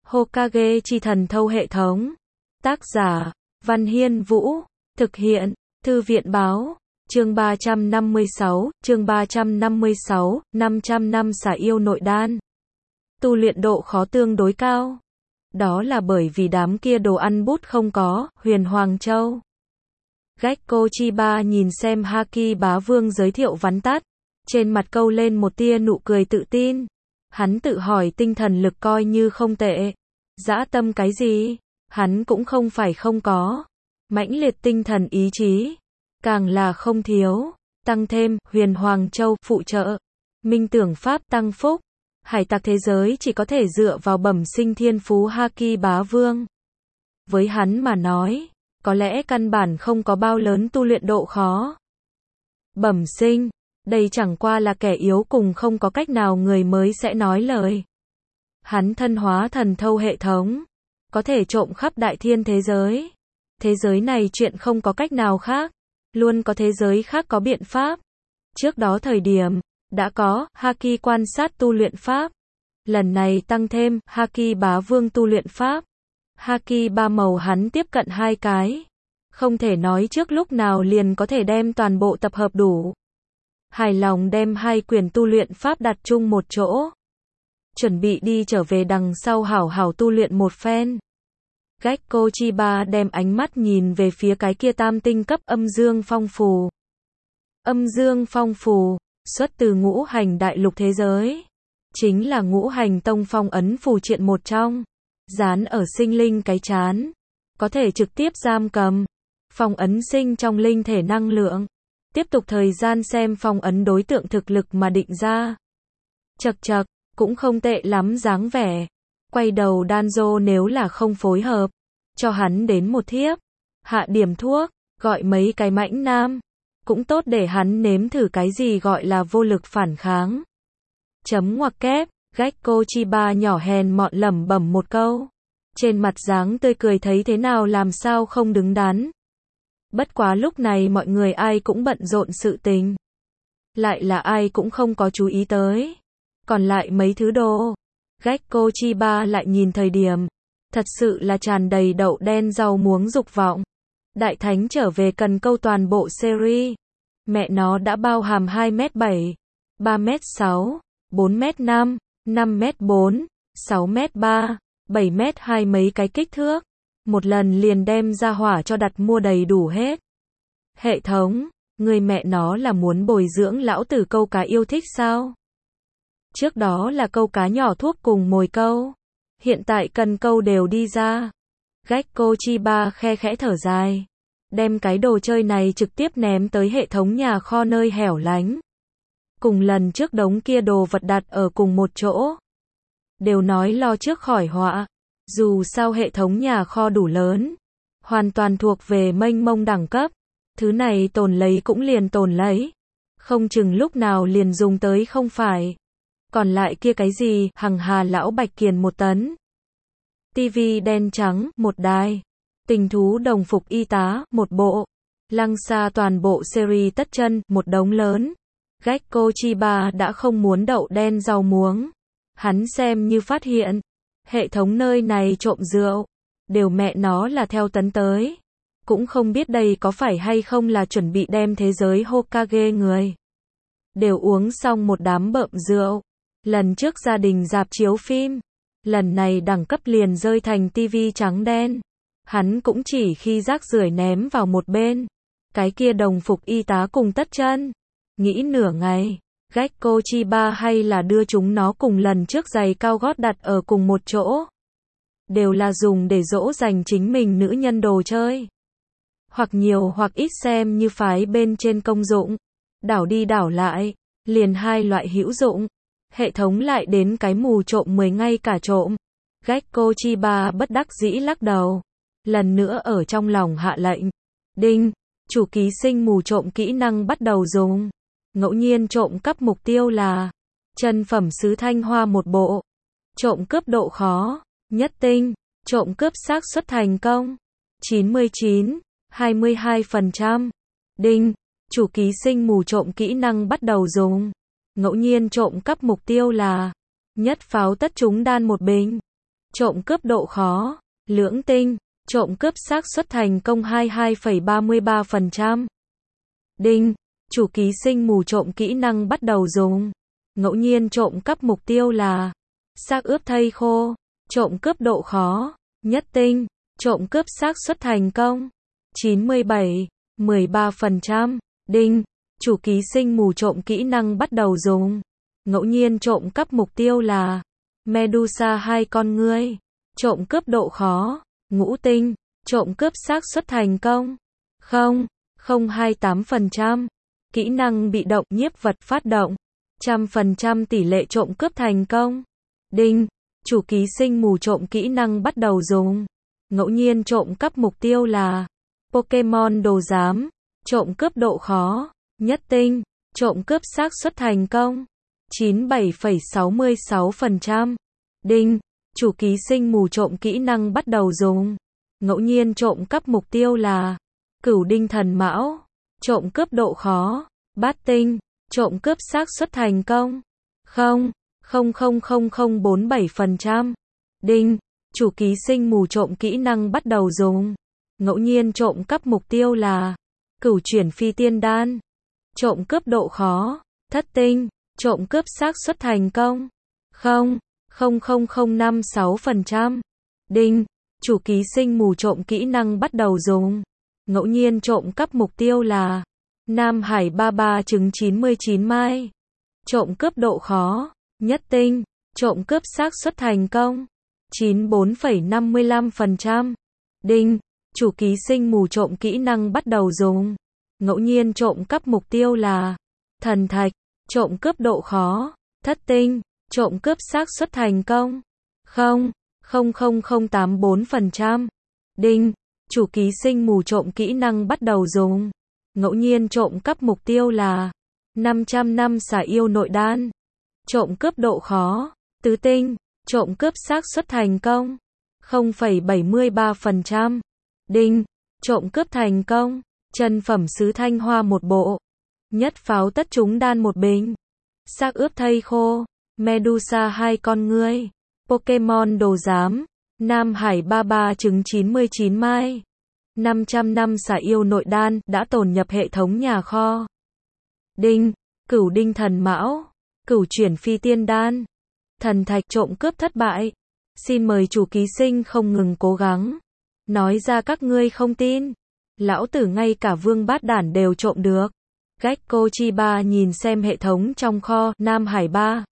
Hokage chi thần thâu hệ thống. Tác giả, Văn Hiên Vũ. Thực hiện, Thư viện Báo. Chương 356, chương 356, 500 năm xả yêu nội đan. Tu luyện độ khó tương đối cao. Đó là bởi vì đám kia đồ ăn bút không có, Huyền Hoàng Châu. Gekko Chiba nhìn xem Haki bá vương giới thiệu vắn tắt, trên mặt câu lên một tia nụ cười tự tin. Hắn tự hỏi tinh thần lực coi như không tệ. Dã tâm cái gì? Hắn cũng không phải không có. Mãnh liệt tinh thần ý chí. Càng là không thiếu. Tăng thêm, Huyền Hoàng Châu, phụ trợ. Minh tưởng pháp tăng phúc. Hải tặc thế giới chỉ có thể dựa vào bẩm sinh thiên phú Haki bá vương. Với hắn mà nói, có lẽ căn bản không có bao lớn tu luyện độ khó. Bẩm sinh, đây chẳng qua là kẻ yếu cùng không có cách nào người mới sẽ nói lời. Hắn thân hóa thần thâu hệ thống, có thể trộm khắp đại thiên thế giới. Thế giới này chuyện không có cách nào khác, luôn có thế giới khác có biện pháp. Trước đó thời điểm, đã có Haki quan sát tu luyện pháp. Lần này tăng thêm Haki bá vương tu luyện pháp. Haki ba màu hắn tiếp cận hai cái. Không thể nói trước lúc nào liền có thể đem toàn bộ tập hợp đủ. Hài lòng đem hai quyền tu luyện pháp đặt chung một chỗ. Chuẩn bị đi trở về đằng sau hảo hảo tu luyện một phen. Gekko Chiba đem ánh mắt nhìn về phía cái kia tam tinh cấp âm dương phong phù. Âm dương phong phù, xuất từ ngũ hành đại lục thế giới. Chính là ngũ hành tông phong ấn phù triện một trong. Dán ở sinh linh cái chán. Có thể trực tiếp giam cầm. Phong ấn sinh trong linh thể năng lượng. Tiếp tục thời gian xem phong ấn đối tượng thực lực mà định ra. Chậc chậc, cũng không tệ lắm dáng vẻ. Quay đầu Danzo nếu là không phối hợp, cho hắn đến một thiếp. Hạ điểm thuốc, gọi mấy cái mãnh nam. Cũng tốt để hắn nếm thử cái gì gọi là vô lực phản kháng. Chấm ngoặc kép, Gekko Chiba nhỏ hèn mọn lẩm bẩm một câu. Trên mặt dáng tươi cười thấy thế nào làm sao không đứng đắn. Bất quá lúc này mọi người ai cũng bận rộn sự tình. Lại là ai cũng không có chú ý tới. Còn lại mấy thứ đồ. Gekko Chiba lại nhìn thời điểm. Thật sự là tràn đầy đậu đen rau muống dục vọng. Đại thánh trở về cần câu toàn bộ series. Mẹ nó đã bao hàm 2m7, 3m6, 4m5, 5m4, 6m3, 7m2 mấy cái kích thước. Một lần liền đem ra hỏa cho đặt mua đầy đủ hết. Hệ thống, người mẹ nó là muốn bồi dưỡng lão tử câu cá yêu thích sao? Trước đó là câu cá nhỏ thuốc cùng mồi câu. Hiện tại cần câu đều đi ra. Gekko Chiba khe khẽ thở dài. Đem cái đồ chơi này trực tiếp ném tới hệ thống nhà kho nơi hẻo lánh. Cùng lần trước đống kia đồ vật đặt ở cùng một chỗ. Đều nói lo trước khỏi họa. Dù sao hệ thống nhà kho đủ lớn. Hoàn toàn thuộc về mênh mông đẳng cấp. Thứ này tồn lấy cũng liền tồn lấy. Không chừng lúc nào liền dùng tới không phải. Còn lại kia cái gì, hằng hà lão bạch kiền 1 tấn. Tivi đen trắng, 1 đài. Tình thú đồng phục y tá, 1 bộ. Lăng xa toàn bộ series tất chân, 1 đống lớn. Gekko Chiba đã không muốn đậu đen rau muống. Hắn xem như phát hiện. Hệ thống nơi này trộm rượu. Đều mẹ nó là theo tấn tới. Cũng không biết đây có phải hay không là chuẩn bị đem thế giới Hokage người. Đều uống xong một đám bợm rượu. Lần trước gia đình rạp chiếu phim. Lần này đẳng cấp liền rơi thành tivi trắng đen. Hắn cũng chỉ khi rác rưởi ném vào một bên. Cái kia đồng phục y tá cùng tất chân. Nghĩ nửa ngày. Gekko Chiba hay là đưa chúng nó cùng lần trước giày cao gót đặt ở cùng một chỗ. Đều là dùng để dỗ dành chính mình nữ nhân đồ chơi. Hoặc nhiều hoặc ít xem như phái bên trên công dụng. Đảo đi đảo lại. Liền hai loại hữu dụng. Hệ thống lại đến cái mù trộm 10 ngay cả trộm. Gekko Chiba bất đắc dĩ lắc đầu. Lần nữa ở trong lòng hạ lệnh. Đinh, chủ ký sinh mù trộm kỹ năng bắt đầu dùng. Ngẫu nhiên trộm cắp mục tiêu là chân phẩm sứ thanh hoa 1 bộ. Trộm cướp độ khó nhất tinh. Trộm cướp xác suất thành công 99, 22%. Đinh, chủ ký sinh mù trộm kỹ năng bắt đầu dùng. Ngẫu nhiên trộm cắp mục tiêu là nhất pháo tất trúng đan 1 bình. trộm cướp độ khó, lưỡng tinh, trộm cướp xác suất thành công 22,33%. Đinh, chủ ký sinh mù trộm kỹ năng bắt đầu dùng. Ngẫu nhiên trộm cắp mục tiêu là xác ướp thây khô, trộm cướp độ khó, nhất tinh, trộm cướp xác suất thành công 97,13%. Đinh, chủ ký sinh mù trộm kỹ năng bắt đầu dùng. Ngẫu nhiên trộm cắp mục tiêu là Medusa 2 con ngươi, trộm cướp độ khó, ngũ tinh, trộm cướp xác suất thành công 0,028%. Kỹ năng bị động nhiếp vật phát động, 100% tỷ lệ trộm cướp thành công. Đinh, chủ ký sinh mù trộm kỹ năng bắt đầu dùng. Ngẫu nhiên trộm cắp mục tiêu là Pokemon đồ giám, trộm cướp độ khó, nhất tinh, trộm cướp xác suất thành công 97,66%. Đinh, chủ ký sinh mù trộm kỹ năng bắt đầu dùng. Ngẫu nhiên trộm cắp mục tiêu là Cửu đinh thần mão, trộm cướp độ khó, bát tinh, trộm cướp xác suất thành công 0,00047%. Đinh, chủ ký sinh mù trộm kỹ năng bắt đầu dùng. Ngẫu nhiên trộm cắp mục tiêu là Cửu chuyển phi tiên đan, trộm cướp độ khó, thất tinh, trộm cướp xác suất thành công 0,00056%. Đinh, chủ ký sinh mù trộm kỹ năng bắt đầu dùng. Ngẫu nhiên trộm cắp mục tiêu là Nam Hải 33 trứng 99 mai, trộm cướp độ khó, nhất tinh, trộm cướp xác suất thành công 94,55%. Đinh, chủ ký sinh mù trộm kỹ năng bắt đầu dùng. Ngẫu nhiên trộm cắp mục tiêu là Thần thạch, trộm cướp độ khó, thất tinh, trộm cướp xác suất thành công 0,00084%. Đinh, chủ ký sinh mù trộm kỹ năng bắt đầu dùng. Ngẫu nhiên trộm cắp mục tiêu là 500 năm xả yêu nội đan, trộm cướp độ khó, tứ tinh, trộm cướp xác suất thành công 0,73%. Đinh, trộm cướp thành công, chân phẩm sứ thanh hoa một bộ, nhất pháo tất trúng đan một bình, xác ướp thây khô, Medusa 2 con ngươi, Pokemon đồ giám, Nam Hải 33 trứng 99 mai, 500 năm xả yêu nội đan đã tồn nhập hệ thống nhà kho. Đinh, cửu đinh thần mão, cửu chuyển phi tiên đan, thần thạch trộm cướp thất bại. Xin mời chủ ký sinh không ngừng cố gắng. Nói ra các ngươi không tin. Lão tử ngay cả vương bát đản đều trộm được. Gecko Chiba nhìn xem hệ thống trong kho, Nam Hải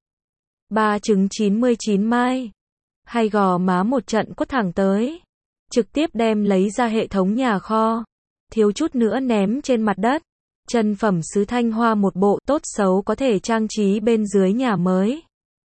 3 trứng 99 mai. Hay gò má một trận quất thẳng tới. Trực tiếp đem lấy ra hệ thống nhà kho. Thiếu chút nữa ném trên mặt đất. Chân phẩm sứ thanh hoa một bộ tốt xấu có thể trang trí bên dưới nhà mới.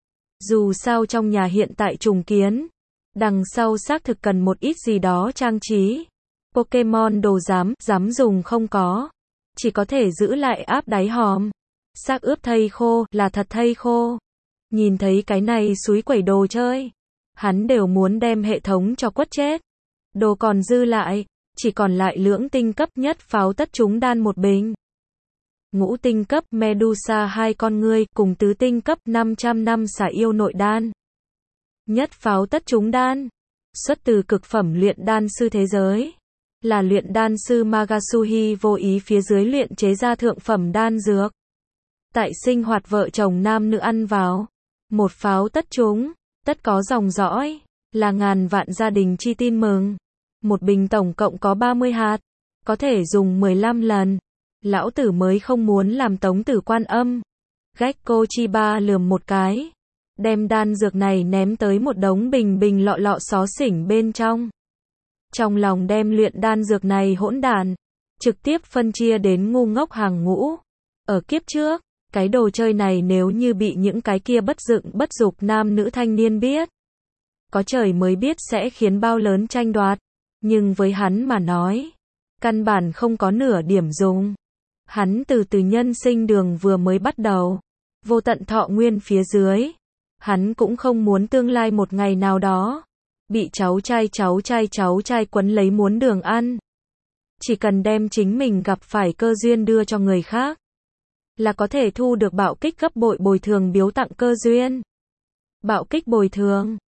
Dù sao trong nhà hiện tại trùng kiến, đằng sau xác thực cần một ít gì đó trang trí. Pokemon đồ dám dùng không có, chỉ có thể giữ lại áp đáy hòm. Xác ướp thây khô là thật thây khô. Nhìn thấy cái này xúi quẩy đồ chơi, hắn đều muốn đem hệ thống cho quất chết. Đồ còn dư lại, chỉ còn lại lưỡng tinh cấp nhất pháo tất trúng đan một bình. Ngũ tinh cấp Medusa 2 con ngươi cùng tứ tinh cấp 500 năm xả yêu nội đan. Nhất pháo tất trúng đan, xuất từ cực phẩm luyện đan sư thế giới. Là luyện đan sư Magasuhi vô ý phía dưới luyện chế ra thượng phẩm đan dược. Tại sinh hoạt vợ chồng nam nữ ăn vào, một pháo tất trúng, tất có dòng dõi, là ngàn vạn gia đình chi tin mừng. Một bình tổng cộng có 30 hạt, có thể dùng 15 lần. Lão tử mới không muốn làm Tống Tử Quan Âm. Gecko Chiba lườm một cái, đem đan dược này ném tới một đống bình lọ xó xỉnh bên trong. Trong lòng đem luyện đan dược này hỗn đản, trực tiếp phân chia đến ngu ngốc hàng ngũ. Ở kiếp trước, cái đồ chơi này nếu như bị những cái kia bất dựng bất dục nam nữ thanh niên biết, có trời mới biết sẽ khiến bao lớn tranh đoạt. Nhưng với hắn mà nói, căn bản không có nửa điểm dùng. Hắn từ nhân sinh đường vừa mới bắt đầu, vô tận thọ nguyên phía dưới. Hắn cũng không muốn tương lai một ngày nào đó bị cháu trai quấn lấy muốn đường ăn. Chỉ cần đem chính mình gặp phải cơ duyên đưa cho người khác, là có thể thu được bạo kích gấp bội bồi thường biếu tặng cơ duyên. Bạo kích bồi thường